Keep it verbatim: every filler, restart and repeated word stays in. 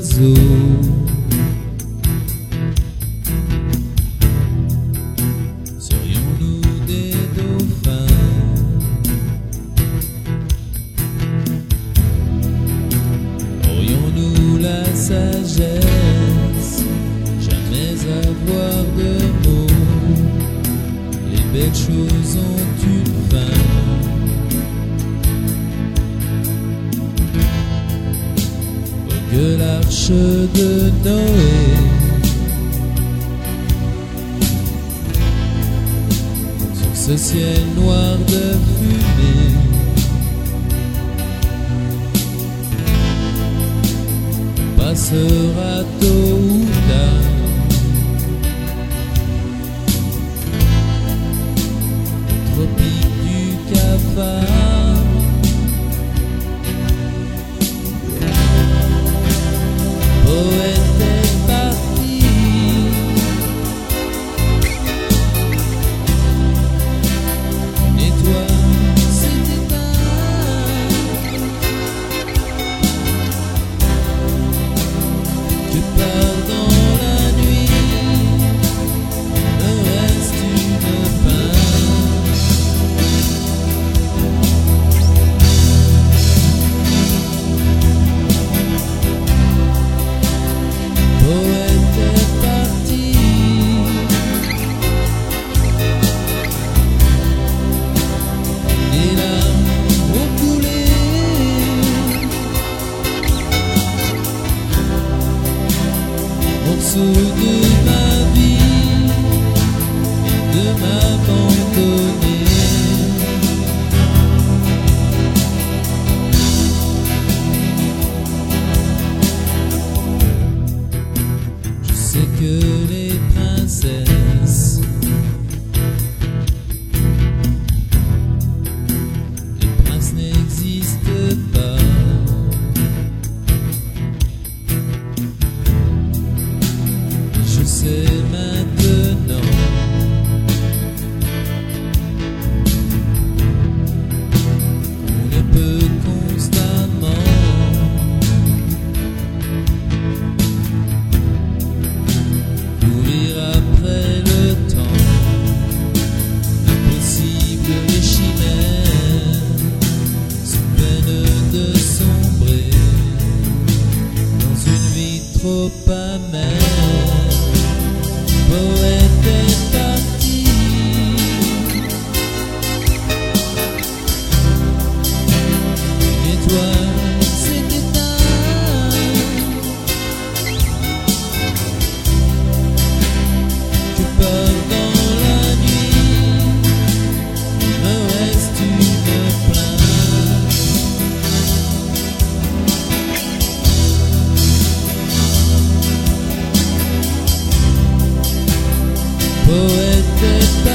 oiseaux. Serions-nous des dauphins? Aurions-nous la sagesse? Jamais avoir de mots. Les belles choses ont une fin. Que l'arche de Noé sur ce ciel noir de fumée passera tôt ou tard. Tropique du cafard, poète est parti. Une étoile s'est éteinte. Que part dans la nuit me reste une pince. Poète est parti. Les larmes ont coulé. Morceau de ma vie, de m'abandonner. Je sais que les princesses, les princes n'existent pas. Je sais maintenant qu'on ne peut constamment courir après le temps. L'impossible, les chimères sont pleines de sombrer dans une vie trop amère. Poète est parti. Une étoile s'est éteinte. Que part dans la nuit me reste une place. Poète est parti.